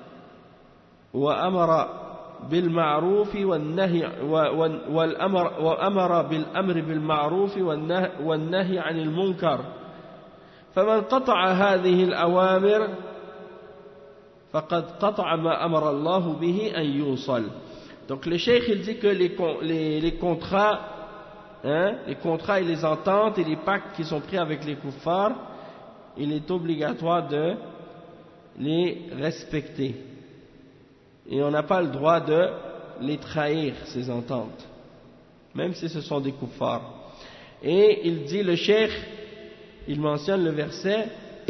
وأمر بالمعروف والنهي والأمر وأمر بالأمر بالمعروف والنهي عن المنكر فمن قطع هذه الأوامر فقد قطع ما أمر الله به أن يوصل. Donc le cheikh il dit que les, les, les contrats, hein, les contrats et les ententes et les pactes qui sont pris avec les kuffars, il est obligatoire de les respecter. Et on n'a pas le droit de les trahir, ces ententes, même si ce sont des kuffars. Et il dit, le cheikh, il mentionne le verset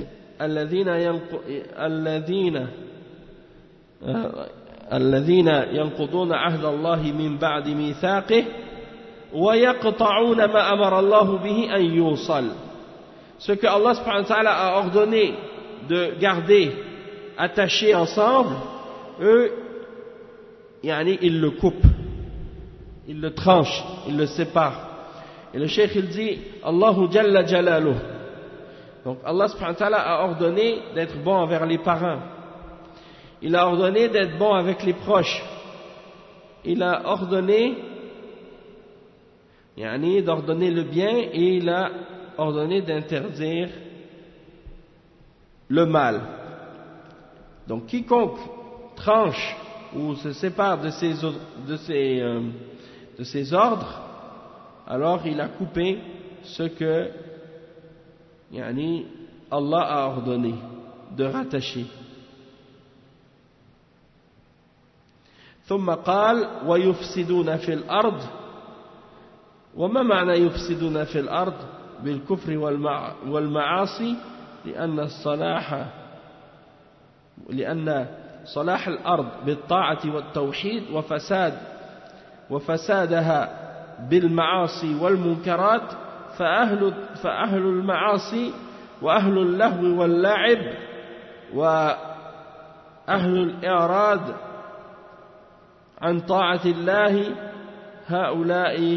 الذين الذين ينقضون عهد الله من بعد ميثاقه ويقطعون ما أمر الله به أن يوصل. Ce que Allah subhanahu wa ta'ala a ordonné de garder attachés ensemble, eux, yani, ils le coupent, ils le tranchent, ils le séparent. Et le cheikh il dit Allahu Jalla Jalaluh. Donc Allah subhanahu wa ta'ala a ordonné d'être bon envers les parents. Il a ordonné d'être bon avec les proches. Il a ordonné, yani, d'ordonner le bien, et il a ordonné d'interdire le mal. Donc quiconque tranche ou se sépare de ces, de ces, euh, de ces ordres, alors il a coupé ce que, yani, Allah a ordonné de rattacher. ثم قال ويفسدون في الأرض. وما معنى يفسدون في الأرض؟ بالكفر والمعاصي، لأن الصلاح لأن صلاح الأرض بالطاعة والتوحيد وفساد وفسادها بالمعاصي والمنكرات، فأهل فأهل المعاصي وأهل اللهو واللعب وأهل الإعراض عن طاعة الله هؤلاء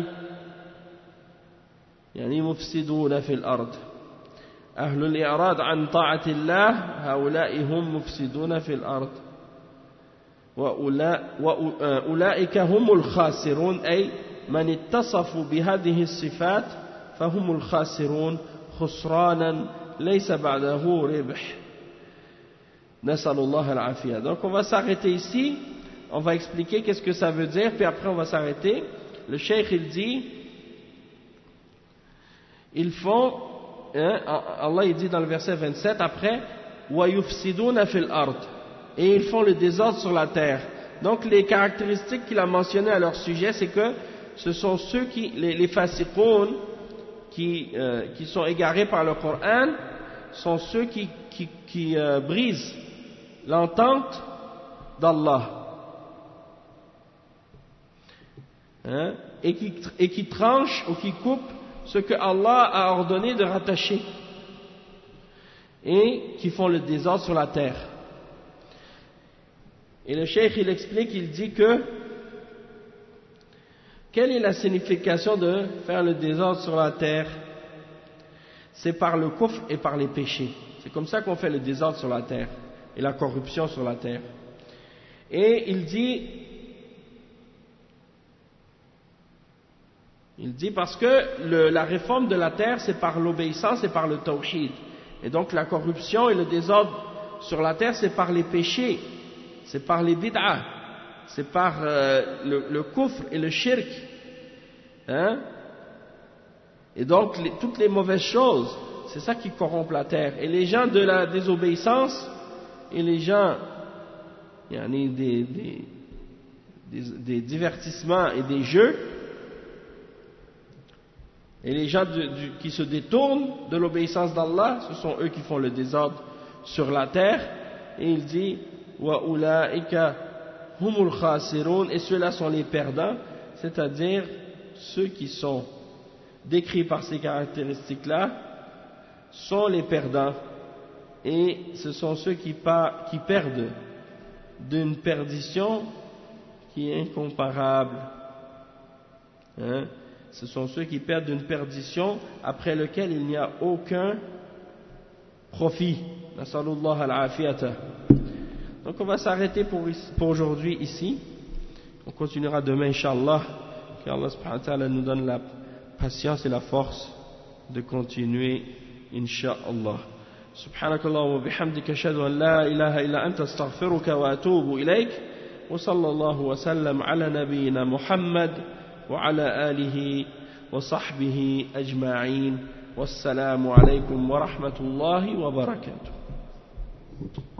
يعني مفسدون في الأرض. أهل الإعراض عن طاعة الله هؤلاء هم مفسدون في الأرض. وأولئك هم الخاسرون، أي من اتصفوا بهذه الصفات فهم الخاسرون خسرانا ليس بعده ربح. نسأل الله العافية. Donc on va s'arrêter ici. On va expliquer qu'est-ce que ça veut dire, puis après on va s'arrêter. Le cheikh il dit, ils font, hein, Allah il dit dans le verset vingt-sept après, وَيُفْسِدُونَ فِي الْأَرْضِ, et ils font le désordre sur la terre. Donc les caractéristiques qu'il a mentionnées à leur sujet, c'est que ce sont ceux qui, les, les fasiqoun, qui, euh, qui sont égarés par le Coran, sont ceux qui, qui, qui euh, brisent l'entente d'Allah. Hein, et, qui, et qui tranche ou qui coupe ce que Allah a ordonné de rattacher, et qui font le désordre sur la terre. Et le cheikh il explique, il dit que quelle est la signification de faire le désordre sur la terre? C'est par le kufr et par les péchés. C'est comme ça qu'on fait le désordre sur la terre et la corruption sur la terre. Et il dit, il dit parce que le, la réforme de la terre, c'est par l'obéissance et par le tawhid. Et donc la corruption et le désordre sur la terre, c'est par les péchés, c'est par les bid'ah, c'est par euh, le, le kufr et le shirk. Hein? Et donc les, toutes les mauvaises choses, c'est ça qui corrompt la terre. Et les gens de la désobéissance et les gens, il y en a des, des, des, des divertissements et des jeux, et les gens du, du, qui se détournent de l'obéissance d'Allah, ce sont eux qui font le désordre sur la terre. Et il dit wa ulaika humul khasirun, et ceux-là sont les perdants, c'est-à-dire ceux qui sont décrits par ces caractéristiques-là sont les perdants, et ce sont ceux qui, pas, qui perdent d'une perdition qui est incomparable. Hein? Ce sont ceux qui perdent d'une perdition après lequel il n'y a aucun profit. Nasallallahu al-afiyata. Donc on va s'arrêter pour, pour aujourd'hui ici. On continuera demain, Inch'Allah. Qu'Allah subhanahu wa ta'ala nous donne la patience et la force de continuer, Inch'Allah. سبحانك اللهم وبحمدك أشهد أن لا إله إلا أنت أستغفرك وأتوب إليك وصلى الله وسلم على نبينا محمد وعلى آله وصحبه أجمعين والسلام عليكم ورحمة الله وبركاته.